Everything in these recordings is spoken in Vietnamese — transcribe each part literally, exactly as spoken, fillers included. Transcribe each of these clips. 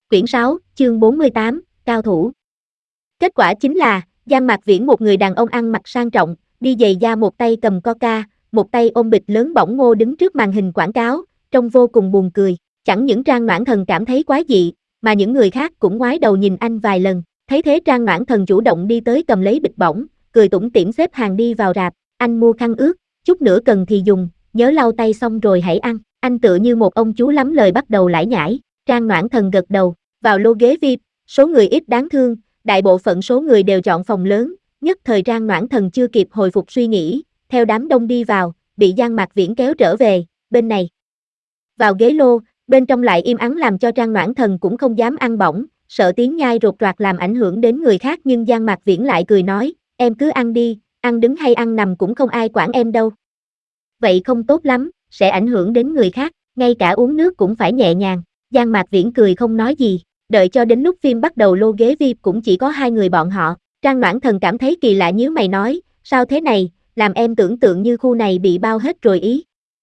Quyển sáu, chương bốn mươi tám, Cao thủ. Kết quả chính là, Giang Mạc Viễn, một người đàn ông ăn mặc sang trọng, đi giày da, một tay cầm coca, một tay ôm bịch lớn bỏng ngô đứng trước màn hình quảng cáo, trông vô cùng buồn cười. Chẳng những Trang Noãn Thần cảm thấy quái dị, mà những người khác cũng ngoái đầu nhìn anh vài lần. Thấy thế Trang Noãn Thần chủ động đi tới cầm lấy bịch bỏng, cười tủm tỉm xếp hàng đi vào rạp. Anh mua khăn ướt, chút nữa cần thì dùng, nhớ lau tay xong rồi hãy ăn. Anh tựa như một ông chú lắm lời bắt đầu lải nhải. Trang Noãn Thần gật đầu, vào lô ghế vi ai pi, số người ít đáng thương, đại bộ phận số người đều chọn phòng lớn, nhất thời Trang Noãn Thần chưa kịp hồi phục suy nghĩ, theo đám đông đi vào, bị Giang Mạc Viễn kéo trở về, bên này. Vào ghế lô, bên trong lại im ắng làm cho Trang Noãn Thần cũng không dám ăn bỏng, sợ tiếng nhai rột rạc làm ảnh hưởng đến người khác, nhưng Giang Mạc Viễn lại cười nói, em cứ ăn đi, ăn đứng hay ăn nằm cũng không ai quản em đâu. Vậy không tốt lắm, sẽ ảnh hưởng đến người khác, ngay cả uống nước cũng phải nhẹ nhàng. Giang Mạc Viễn cười không nói gì, đợi cho đến lúc phim bắt đầu lô ghế vi ai pi cũng chỉ có hai người bọn họ. Trang Noãn Thần cảm thấy kỳ lạ, nhíu mày nói, sao thế này, làm em tưởng tượng như khu này bị bao hết rồi ý.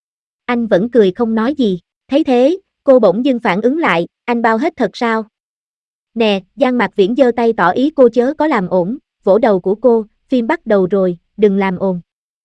Anh vẫn cười không nói gì, thấy thế, cô bỗng dưng phản ứng lại, anh bao hết thật sao? Nè, Giang Mạc Viễn giơ tay tỏ ý cô chớ có làm ổn, vỗ đầu của cô, phim bắt đầu rồi, đừng làm ồn.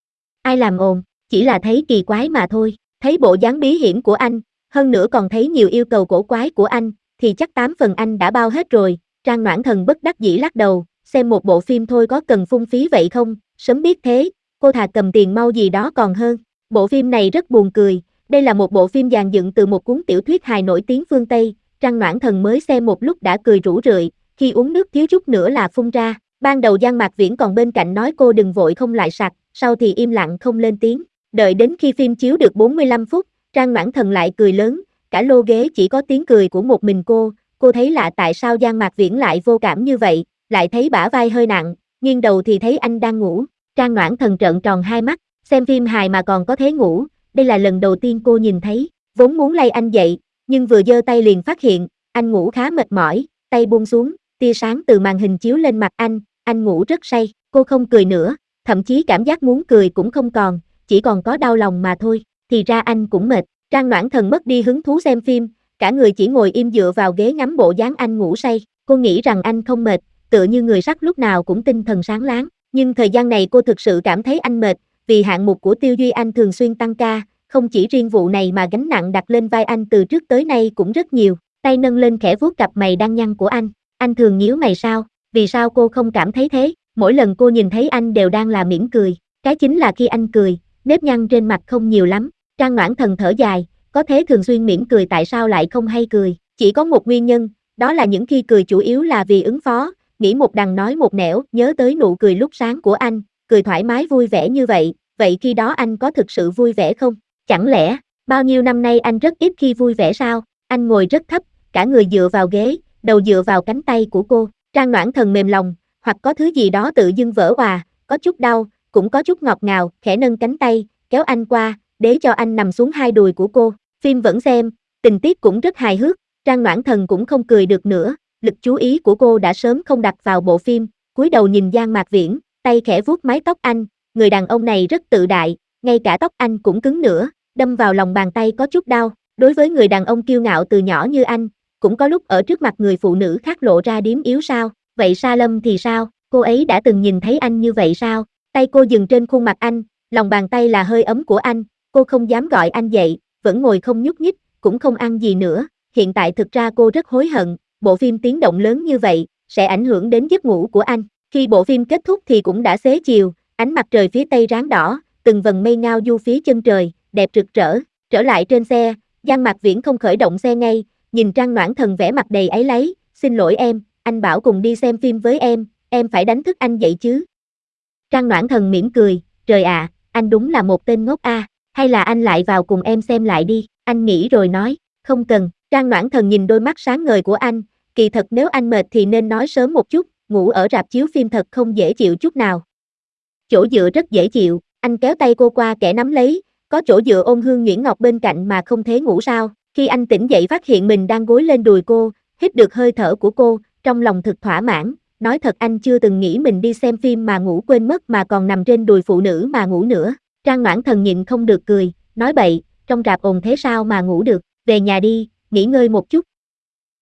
Ai làm ồn, chỉ là thấy kỳ quái mà thôi, thấy bộ dáng bí hiểm của anh, hơn nữa còn thấy nhiều yêu cầu cổ quái của anh, thì chắc tám phần anh đã bao hết rồi. Trang Noãn Thần bất đắc dĩ lắc đầu, xem một bộ phim thôi có cần phung phí vậy không, sớm biết thế, cô thà cầm tiền mau gì đó còn hơn. Bộ phim này rất buồn cười, đây là một bộ phim dàn dựng từ một cuốn tiểu thuyết hài nổi tiếng phương Tây, Trang Noãn Thần mới xem một lúc đã cười rũ rượi, khi uống nước thiếu chút nữa là phun ra. Ban đầu Giang Mạc Viễn còn bên cạnh nói cô đừng vội không lại sặc, sau thì im lặng không lên tiếng. Đợi đến khi phim chiếu được bốn mươi lăm phút, Trang Noãn Thần lại cười lớn, cả lô ghế chỉ có tiếng cười của một mình cô, cô thấy lạ tại sao Giang Mạc Viễn lại vô cảm như vậy, lại thấy bả vai hơi nặng, nghiêng đầu thì thấy anh đang ngủ. Trang Noãn Thần trợn tròn hai mắt, xem phim hài mà còn có thế ngủ, đây là lần đầu tiên cô nhìn thấy, vốn muốn lay anh dậy, nhưng vừa giơ tay liền phát hiện, anh ngủ khá mệt mỏi, tay buông xuống, tia sáng từ màn hình chiếu lên mặt anh, anh ngủ rất say, cô không cười nữa, thậm chí cảm giác muốn cười cũng không còn, chỉ còn có đau lòng mà thôi, thì ra anh cũng mệt. Trang Noãn Thần mất đi hứng thú xem phim, cả người chỉ ngồi im dựa vào ghế ngắm bộ dáng anh ngủ say, cô nghĩ rằng anh không mệt, tựa như người sắt lúc nào cũng tinh thần sáng láng, nhưng thời gian này cô thực sự cảm thấy anh mệt, vì hạng mục của Tiêu Duy Anh thường xuyên tăng ca, không chỉ riêng vụ này mà gánh nặng đặt lên vai anh từ trước tới nay cũng rất nhiều, tay nâng lên khẽ vuốt cặp mày đang nhăn của anh, anh thường nhíu mày sao, vì sao cô không cảm thấy thế, mỗi lần cô nhìn thấy anh đều đang là mỉm cười, cái chính là khi anh cười, nếp nhăn trên mặt không nhiều lắm. Trang Noãn Thần thở dài, có thế thường xuyên mỉm cười tại sao lại không hay cười, chỉ có một nguyên nhân, đó là những khi cười chủ yếu là vì ứng phó, nghĩ một đằng nói một nẻo, nhớ tới nụ cười lúc sáng của anh, cười thoải mái vui vẻ như vậy, vậy khi đó anh có thực sự vui vẻ không? Chẳng lẽ, bao nhiêu năm nay anh rất ít khi vui vẻ sao? Anh ngồi rất thấp, cả người dựa vào ghế, đầu dựa vào cánh tay của cô, Trang Noãn Thần mềm lòng, hoặc có thứ gì đó tự dưng vỡ òa, có chút đau, cũng có chút ngọt ngào, khẽ nâng cánh tay, kéo anh qua, để cho anh nằm xuống hai đùi của cô. Phim vẫn xem, tình tiết cũng rất hài hước, Trang Noãn Thần cũng không cười được nữa, lực chú ý của cô đã sớm không đặt vào bộ phim, cúi đầu nhìn Giang Mạc Viễn, tay khẽ vuốt mái tóc anh, người đàn ông này rất tự đại, ngay cả tóc anh cũng cứng nữa, đâm vào lòng bàn tay có chút đau, đối với người đàn ông kiêu ngạo từ nhỏ như anh, cũng có lúc ở trước mặt người phụ nữ khác lộ ra điếm yếu sao, vậy Sa Lâm thì sao, cô ấy đã từng nhìn thấy anh như vậy sao, tay cô dừng trên khuôn mặt anh, lòng bàn tay là hơi ấm của anh, cô không dám gọi anh dậy, vẫn ngồi không nhúc nhích, cũng không ăn gì nữa, hiện tại thực ra cô rất hối hận, bộ phim tiếng động lớn như vậy, sẽ ảnh hưởng đến giấc ngủ của anh, khi bộ phim kết thúc thì cũng đã xế chiều, ánh mặt trời phía tây ráng đỏ, từng vầng mây ngao du phía chân trời, đẹp rực rỡ, trở lại trên xe, Giang Mạc Viễn không khởi động xe ngay, nhìn Trang Noãn Thần vẻ mặt đầy áy náy, xin lỗi em, anh bảo cùng đi xem phim với em, em phải đánh thức anh dậy chứ. Trang Noãn Thần mỉm cười, trời ạ, à, anh đúng là một tên ngốc a, à. Hay là anh lại vào cùng em xem lại đi, anh nghĩ rồi nói, không cần. Trang Noãn Thần nhìn đôi mắt sáng ngời của anh, kỳ thật nếu anh mệt thì nên nói sớm một chút, ngủ ở rạp chiếu phim thật không dễ chịu chút nào. Chỗ dựa rất dễ chịu, anh kéo tay cô qua kẻ nắm lấy, có chỗ dựa ôn hương nhuyễn ngọc bên cạnh mà không thế ngủ sao, khi anh tỉnh dậy phát hiện mình đang gối lên đùi cô, hít được hơi thở của cô, trong lòng thực thỏa mãn, nói thật anh chưa từng nghĩ mình đi xem phim mà ngủ quên mất mà còn nằm trên đùi phụ nữ mà ngủ nữa. Trang Noãn Thần nhịn không được cười, nói bậy, trong rạp ồn thế sao mà ngủ được, về nhà đi, nghỉ ngơi một chút.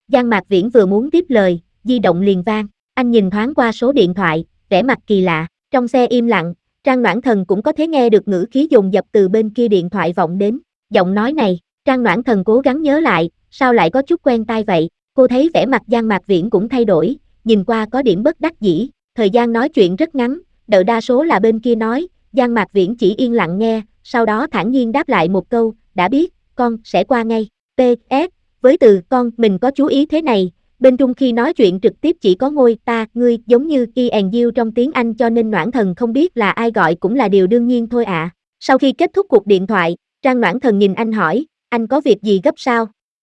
Giang Mạc Viễn vừa muốn tiếp lời, di động liền vang. Anh nhìn thoáng qua số điện thoại, vẻ mặt kỳ lạ. Trong xe im lặng, Trang Noãn Thần cũng có thể nghe được ngữ khí dồn dập từ bên kia điện thoại vọng đến. Giọng nói này, Trang Noãn Thần cố gắng nhớ lại, sao lại có chút quen tai vậy? Cô thấy vẻ mặt Giang Mạc Viễn cũng thay đổi, nhìn qua có điểm bất đắc dĩ. Thời gian nói chuyện rất ngắn, đợi đa số là bên kia nói, Giang Mạc Viễn chỉ yên lặng nghe, sau đó thản nhiên đáp lại một câu, đã biết, con sẽ qua ngay. pê ét, với từ con mình có chú ý thế này, bên Trung khi nói chuyện trực tiếp chỉ có ngôi ta, ngươi giống như y and you trong tiếng Anh cho nên Noãn Thần không biết là ai gọi cũng là điều đương nhiên thôi ạ. À. Sau khi kết thúc cuộc điện thoại, Trang Noãn Thần nhìn anh hỏi, anh có việc gì gấp sao?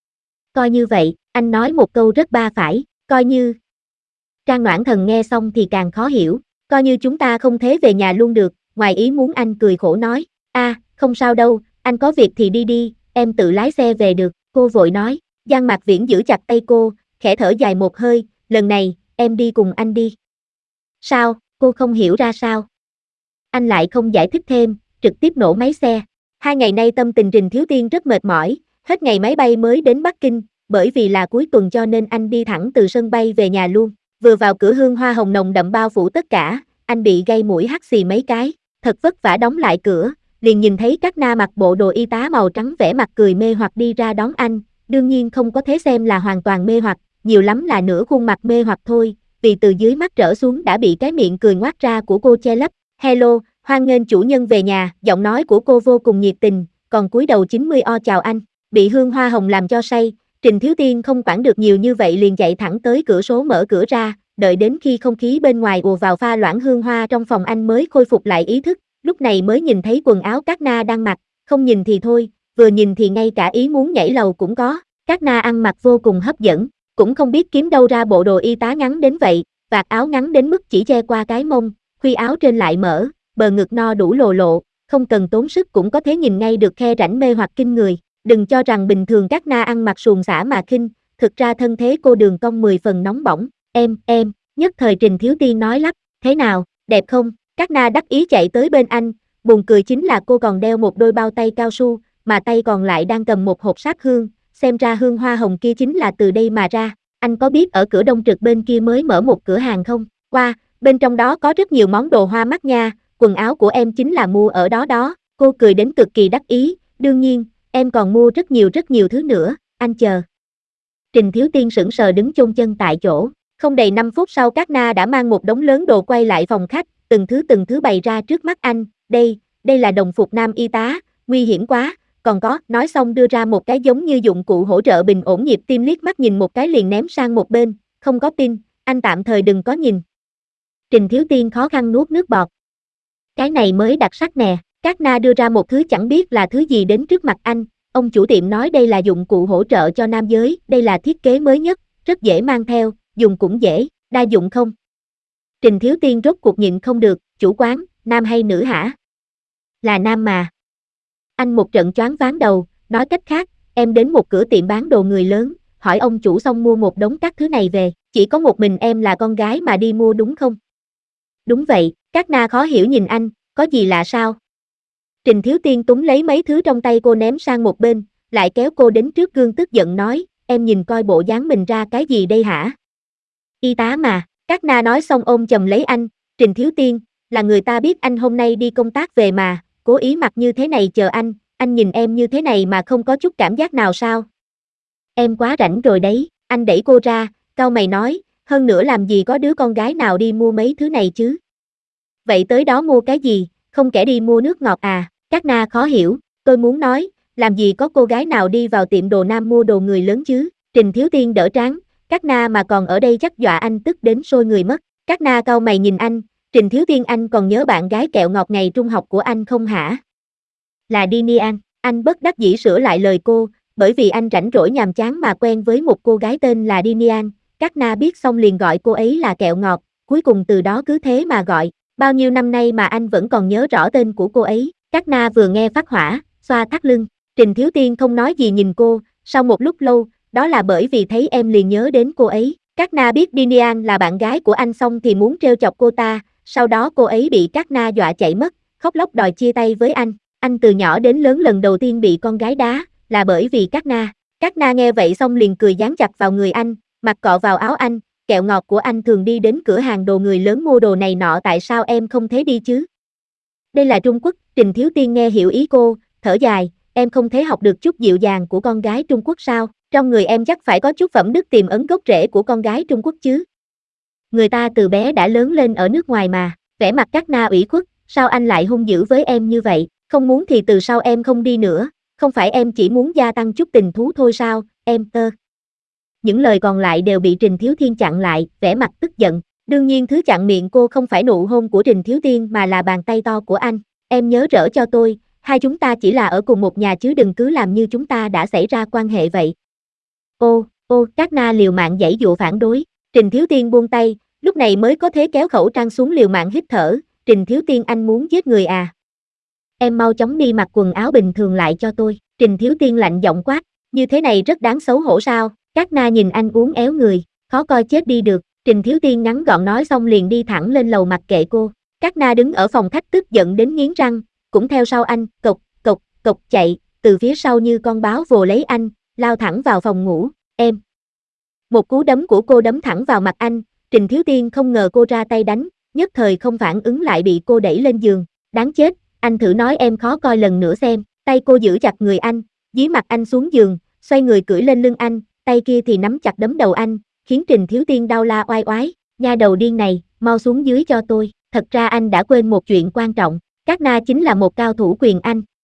Coi như vậy, anh nói một câu rất ba phải, coi như. Trang Noãn Thần nghe xong thì càng khó hiểu, coi như chúng ta không thế về nhà luôn được, ngoài ý muốn anh cười khổ nói, a, à, không sao đâu, anh có việc thì đi đi, em tự lái xe về được, cô vội nói. Giang Mạc Viễn giữ chặt tay cô, khẽ thở dài một hơi, lần này, em đi cùng anh đi. Sao, cô không hiểu ra sao? Anh lại không giải thích thêm, trực tiếp nổ máy xe. Hai ngày nay tâm tình Trình Thiếu Tiên rất mệt mỏi, hết ngày máy bay mới đến Bắc Kinh, bởi vì là cuối tuần cho nên anh đi thẳng từ sân bay về nhà luôn. Vừa vào cửa hương hoa hồng nồng đậm bao phủ tất cả, anh bị gây mũi hắt xì mấy cái, thật vất vả đóng lại cửa, liền nhìn thấy Cát Na mặc bộ đồ y tá màu trắng vẻ mặt cười mê hoặc đi ra đón anh, đương nhiên không có thế xem là hoàn toàn mê hoặc, nhiều lắm là nửa khuôn mặt mê hoặc thôi, vì từ dưới mắt trở xuống đã bị cái miệng cười ngoác ra của cô che lấp. Hello, hoan nghênh chủ nhân về nhà, giọng nói của cô vô cùng nhiệt tình, còn cúi đầu chín mươi o chào anh, bị hương hoa hồng làm cho say, Trình Thiếu Tiên không quản được nhiều như vậy liền chạy thẳng tới cửa số mở cửa ra, đợi đến khi không khí bên ngoài ùa vào pha loãng hương hoa trong phòng anh mới khôi phục lại ý thức, lúc này mới nhìn thấy quần áo Cát Na đang mặc, không nhìn thì thôi, vừa nhìn thì ngay cả ý muốn nhảy lầu cũng có, Cát Na ăn mặc vô cùng hấp dẫn, cũng không biết kiếm đâu ra bộ đồ y tá ngắn đến vậy, vạt áo ngắn đến mức chỉ che qua cái mông, khuy áo trên lại mở, bờ ngực no đủ lồ lộ, không cần tốn sức cũng có thể nhìn ngay được khe rãnh mê hoặc kinh người, đừng cho rằng bình thường Cát Na ăn mặc suồng xả mà khinh, thực ra thân thế cô đường cong mười phần nóng bỏng, em, em, nhất thời Trình Thiếu Tiên nói lắp, thế nào, đẹp không? Cát Na đắc ý chạy tới bên anh, buồn cười chính là cô còn đeo một đôi bao tay cao su, mà tay còn lại đang cầm một hộp sáp hương, xem ra hương hoa hồng kia chính là từ đây mà ra, anh có biết ở cửa Đông Trực bên kia mới mở một cửa hàng không? Qua, wow, bên trong đó có rất nhiều món đồ hoa mắt nha, quần áo của em chính là mua ở đó đó, cô cười đến cực kỳ đắc ý, đương nhiên, em còn mua rất nhiều rất nhiều thứ nữa, anh chờ. Trình Thiếu Tiên sững sờ đứng chôn chân tại chỗ, không đầy năm phút sau Cát Na đã mang một đống lớn đồ quay lại phòng khách, từng thứ từng thứ bày ra trước mắt anh, đây, đây là đồng phục nam y tá, nguy hiểm quá, còn có, nói xong đưa ra một cái giống như dụng cụ hỗ trợ bình ổn nhịp tim liếc mắt nhìn một cái liền ném sang một bên, không có pin, anh tạm thời đừng có nhìn. Trình Thiếu Tiên khó khăn nuốt nước bọt. Cái này mới đặc sắc nè, Cát Na đưa ra một thứ chẳng biết là thứ gì đến trước mặt anh, ông chủ tiệm nói đây là dụng cụ hỗ trợ cho nam giới, đây là thiết kế mới nhất, rất dễ mang theo, dùng cũng dễ, đa dụng không? Trình Thiếu Tiên rốt cuộc nhịn không được, chủ quán, nam hay nữ hả? Là nam mà. Anh một trận choáng váng đầu, nói cách khác, em đến một cửa tiệm bán đồ người lớn, hỏi ông chủ xong mua một đống các thứ này về, chỉ có một mình em là con gái mà đi mua đúng không? Đúng vậy, Cát Na khó hiểu nhìn anh, có gì lạ sao? Trình Thiếu Tiên túm lấy mấy thứ trong tay cô ném sang một bên, lại kéo cô đến trước gương tức giận nói, em nhìn coi bộ dáng mình ra cái gì đây hả? Y tá mà, Cát Na nói xong ôm chầm lấy anh, Trình Thiếu Tiên, là người ta biết anh hôm nay đi công tác về mà, cố ý mặc như thế này chờ anh, anh nhìn em như thế này mà không có chút cảm giác nào sao? Em quá rảnh rồi đấy, anh đẩy cô ra, cau mày nói, hơn nữa làm gì có đứa con gái nào đi mua mấy thứ này chứ? Vậy tới đó mua cái gì, không kẻ đi mua nước ngọt à? Cát Na khó hiểu, tôi muốn nói, làm gì có cô gái nào đi vào tiệm đồ nam mua đồ người lớn chứ? Trình Thiếu Tiên đỡ trán, Cát Na mà còn ở đây chắc dọa anh tức đến sôi người mất. Cát Na cau mày nhìn anh, Trình Thiếu Tiên anh còn nhớ bạn gái kẹo ngọt ngày trung học của anh không hả? Là Dinian, anh bất đắc dĩ sửa lại lời cô, bởi vì anh rảnh rỗi nhàm chán mà quen với một cô gái tên là Dinian. Cát Na biết xong liền gọi cô ấy là kẹo ngọt, cuối cùng từ đó cứ thế mà gọi, bao nhiêu năm nay mà anh vẫn còn nhớ rõ tên của cô ấy. Cát Na vừa nghe phát hỏa, xoa thắt lưng, Trình Thiếu Tiên không nói gì nhìn cô, sau một lúc lâu, đó là bởi vì thấy em liền nhớ đến cô ấy. Cát Na biết Dinian là bạn gái của anh xong thì muốn trêu chọc cô ta, sau đó cô ấy bị Cát Na dọa chạy mất, khóc lóc đòi chia tay với anh. Anh từ nhỏ đến lớn lần đầu tiên bị con gái đá, là bởi vì Cát Na. Các na nghe vậy xong liền cười dán chặt vào người anh, mặt cọ vào áo anh, kẹo ngọt của anh thường đi đến cửa hàng đồ người lớn mua đồ này nọ, tại sao em không thế đi chứ? Đây là Trung Quốc. Trình Thiếu Tiên nghe hiểu ý cô, thở dài, em không thể học được chút dịu dàng của con gái Trung Quốc sao? Trong người em chắc phải có chút phẩm đức tiềm ẩn gốc rễ của con gái Trung Quốc chứ. Người ta từ bé đã lớn lên ở nước ngoài mà. Vẻ mặt Các na ủy khuất, sao anh lại hung dữ với em như vậy? Không muốn thì từ sau em không đi nữa, không phải em chỉ muốn gia tăng chút tình thú thôi sao, em tơ. Những lời còn lại đều bị Trình Thiếu Thiên chặn lại, vẻ mặt tức giận. Đương nhiên thứ chặn miệng cô không phải nụ hôn của Trình Thiếu Tiên mà là bàn tay to của anh. Em nhớ rỡ cho tôi, hai chúng ta chỉ là ở cùng một nhà chứ đừng cứ làm như chúng ta đã xảy ra quan hệ vậy. Ô, ô, Các na liều mạng giãy dụa phản đối. Trình Thiếu Tiên buông tay, lúc này mới có thế kéo khẩu trang xuống liều mạng hít thở. Trình Thiếu Tiên, anh muốn giết người à? Em mau chóng đi mặc quần áo bình thường lại cho tôi. Trình Thiếu Tiên lạnh giọng quát, như thế này rất đáng xấu hổ sao? Các na nhìn anh uốn éo người, khó coi chết đi được. Trình Thiếu Tiên ngắn gọn nói xong liền đi thẳng lên lầu mặc kệ cô. Các na đứng ở phòng khách tức giận đến nghiến răng, cũng theo sau anh, cộc, cộc, cộc chạy, từ phía sau như con báo vồ lấy anh, lao thẳng vào phòng ngủ. Em. Một cú đấm của cô đấm thẳng vào mặt anh, Trình Thiếu Tiên không ngờ cô ra tay đánh, nhất thời không phản ứng lại bị cô đẩy lên giường. Đáng chết, anh thử nói em khó coi lần nữa xem. Tay cô giữ chặt người anh, dí mặt anh xuống giường, xoay người cưỡi lên lưng anh, tay kia thì nắm chặt đấm đầu anh, khiến Trình Thiếu Tiên đau la oai oái. Nha đầu điên này, mau xuống dưới cho tôi. Thật ra anh đã quên một chuyện quan trọng, Các na chính là một cao thủ quyền Anh.